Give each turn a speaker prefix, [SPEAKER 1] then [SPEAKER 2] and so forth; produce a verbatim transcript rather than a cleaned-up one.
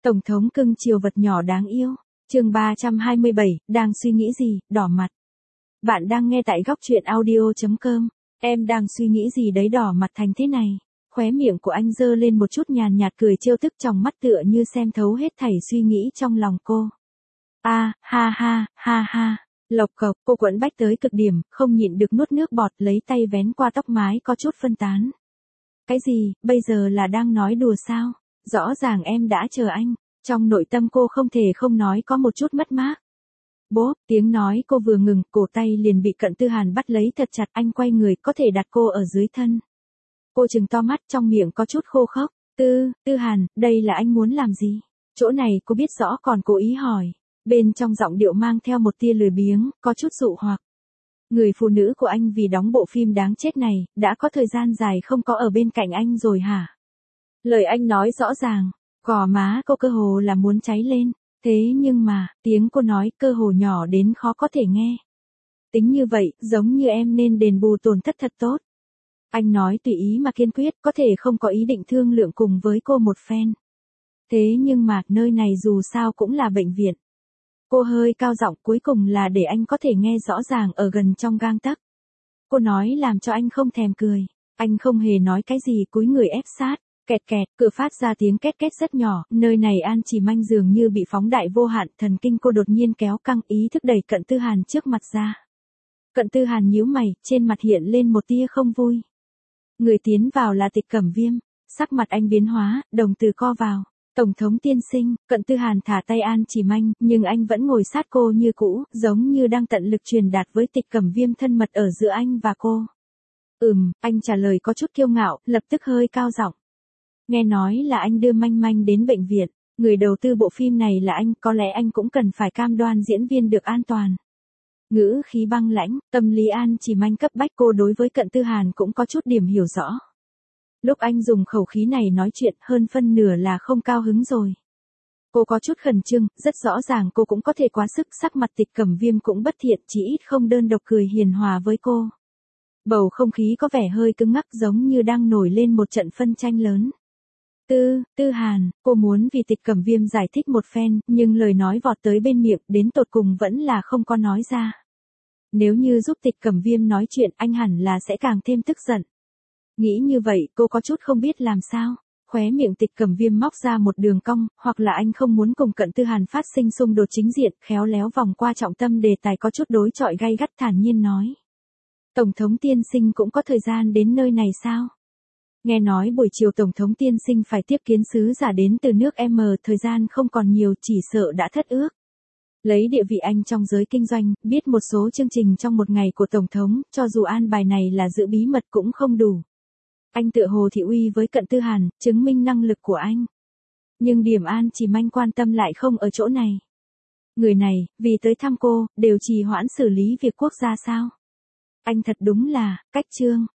[SPEAKER 1] Tổng thống cưng chiều vật nhỏ đáng yêu. Chương ba trăm hai mươi bảy, đang suy nghĩ gì, đỏ mặt. Bạn đang nghe tại góc truyện audio chấm com. Em đang suy nghĩ gì đấy đỏ mặt thành thế này. Khóe miệng của anh giơ lên một chút nhàn nhạt cười trêu tức, trong mắt tựa như xem thấu hết thảy suy nghĩ trong lòng cô. A, ha ha, ha ha. Lộc cộc, cô quẫn bách tới cực điểm, không nhịn được nuốt nước bọt, lấy tay vén qua tóc mái có chút phân tán. Cái gì, bây giờ là đang nói đùa sao? Rõ ràng em đã chờ anh. Trong nội tâm cô không thể không nói có một chút mất mát. Bốp, tiếng nói cô vừa ngừng, cổ tay liền bị Cận Tư Hàn bắt lấy thật chặt, anh quay người, có thể đặt cô ở dưới thân. Cô trừng to mắt, trong miệng có chút khô khốc. Tư, Tư Hàn, đây là anh muốn làm gì? Chỗ này cô biết rõ còn cố ý hỏi. Bên trong giọng điệu mang theo một tia lười biếng, có chút dụ hoặc. Người phụ nữ của anh vì đóng bộ phim đáng chết này, đã có thời gian dài không có ở bên cạnh anh rồi hả? Lời anh nói rõ ràng, gò má cô cơ hồ là muốn cháy lên. Thế nhưng mà, tiếng cô nói cơ hồ nhỏ đến khó có thể nghe. Tính như vậy, giống như em nên đền bù tổn thất thật tốt. Anh nói tùy ý mà kiên quyết, có thể không có ý định thương lượng cùng với cô một phen. Thế nhưng mà, nơi này dù sao cũng là bệnh viện. Cô hơi cao giọng, cuối cùng là để anh có thể nghe rõ ràng ở gần trong gang tấc. Cô nói làm cho anh không thèm cười. Anh không hề nói cái gì, cúi người ép sát. Kẹt kẹt, cửa phát ra tiếng két két rất nhỏ, nơi này An Chỉ Manh dường như bị phóng đại vô hạn, thần kinh cô đột nhiên kéo căng, ý thức đẩy Cận Tư Hàn trước mặt ra. Cận Tư Hàn nhíu mày, trên mặt hiện lên một tia không vui. Người tiến vào là Tịch Cẩm Viêm, sắc mặt anh biến hóa, đồng từ co vào. Tổng thống tiên sinh, Cận Tư Hàn thả tay An Chỉ Manh, nhưng anh vẫn ngồi sát cô như cũ, giống như đang tận lực truyền đạt với Tịch Cẩm Viêm thân mật ở giữa anh và cô. Ừm, anh trả lời có chút kiêu ngạo, lập tức hơi cao giọng. Nghe nói là anh đưa Manh Manh đến bệnh viện, người đầu tư bộ phim này là anh, có lẽ anh cũng cần phải cam đoan diễn viên được an toàn. Ngữ khí băng lãnh, tâm lý An Chỉ Manh cấp bách, cô đối với Cận Tư Hàn cũng có chút điểm hiểu rõ. Lúc anh dùng khẩu khí này nói chuyện, hơn phân nửa là không cao hứng rồi. Cô có chút khẩn trương, rất rõ ràng cô cũng có thể quá sức, sắc mặt Tịch Cẩm Viêm cũng bất thiện, chỉ ít không đơn độc cười hiền hòa với cô. Bầu không khí có vẻ hơi cứng ngắc, giống như đang nổi lên một trận phân tranh lớn. Tư, Tư Hàn, cô muốn vì Tịch Cẩm Viêm giải thích một phen, nhưng lời nói vọt tới bên miệng, đến tột cùng vẫn là không có nói ra. Nếu như giúp Tịch Cẩm Viêm nói chuyện, anh hẳn là sẽ càng thêm tức giận. Nghĩ như vậy, cô có chút không biết làm sao. Khóe miệng Tịch Cẩm Viêm móc ra một đường cong, hoặc là anh không muốn cùng Cận Tư Hàn phát sinh xung đột chính diện, khéo léo vòng qua trọng tâm đề tài có chút đối chọi gay gắt, thản nhiên nói. Tổng thống tiên sinh cũng có thời gian đến nơi này sao? Nghe nói buổi chiều Tổng thống tiên sinh phải tiếp kiến sứ giả đến từ nước M, thời gian không còn nhiều, chỉ sợ đã thất ước. Lấy địa vị anh trong giới kinh doanh, biết một số chương trình trong một ngày của Tổng thống, cho dù an bài này là giữ bí mật cũng không đủ. Anh tựa hồ thị uy với Cận Tư Hàn, chứng minh năng lực của anh. Nhưng điểm An Chỉ Manh quan tâm lại không ở chỗ này. Người này, vì tới thăm cô, đều trì hoãn xử lý việc quốc gia sao? Anh thật đúng là, cách trương.